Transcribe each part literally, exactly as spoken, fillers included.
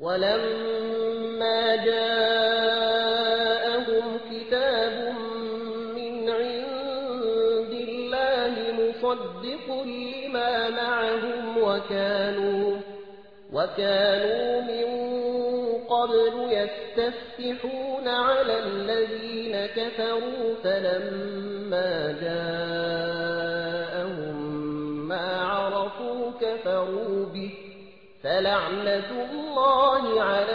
ولما جاءهم كتاب من عند الله مصدق لما معهم وكانوا, وكانوا من قبل يستفتحون على الذين كفروا فلما جاءهم ما عرفوا كفروا به فلعنة الله على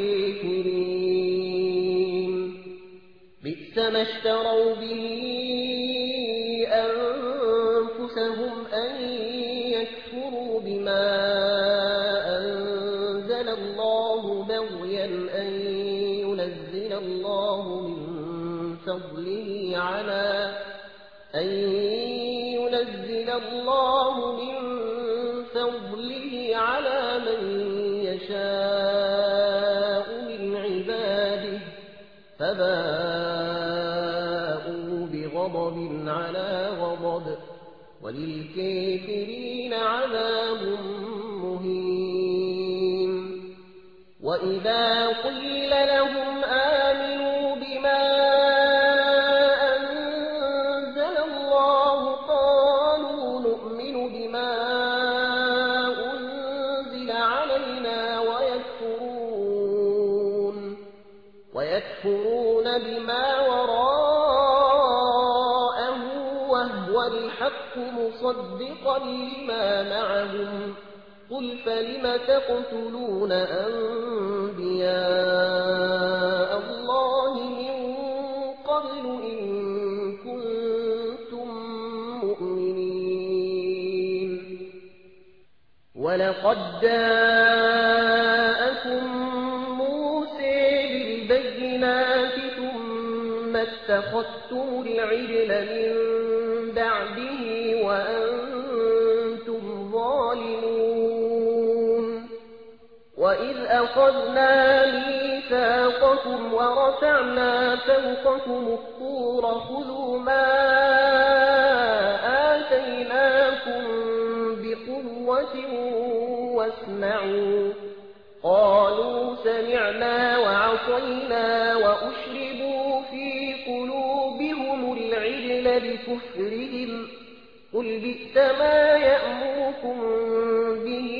الكافرين. بئس ما اشتروا به أنفسهم أن يكفروا بما أنزل الله بغيا أن ينزل الله من فضله على أن ينزل الله من فضله على من يشاء من عباده فباءوا بغضب على غضب وللكافرين عذاب مهين. وإذا قيل لهم آمنوا بما أنزل الله قالوا نؤمن بما أنزل علينا ويكفرون, ويكفرون بما وراءه وهو الحق مصدقا لما معهم. قل فلم تقتلون أنبياء الله من قبل إن كنتم مؤمنين. ولقد جاءكم موسى بالبينات ثم اتخذتم العجل من بعده وأنتم ظالمون. وإذ أخذنا ميثاقكم ورفعنا فوقكم الطور خذوا ما آتيناكم بقوة واسمعوا. قالوا سمعنا وعصينا وأشربوا في قلوبهم العجل بكفرهم. قل بئس ما يأمركم به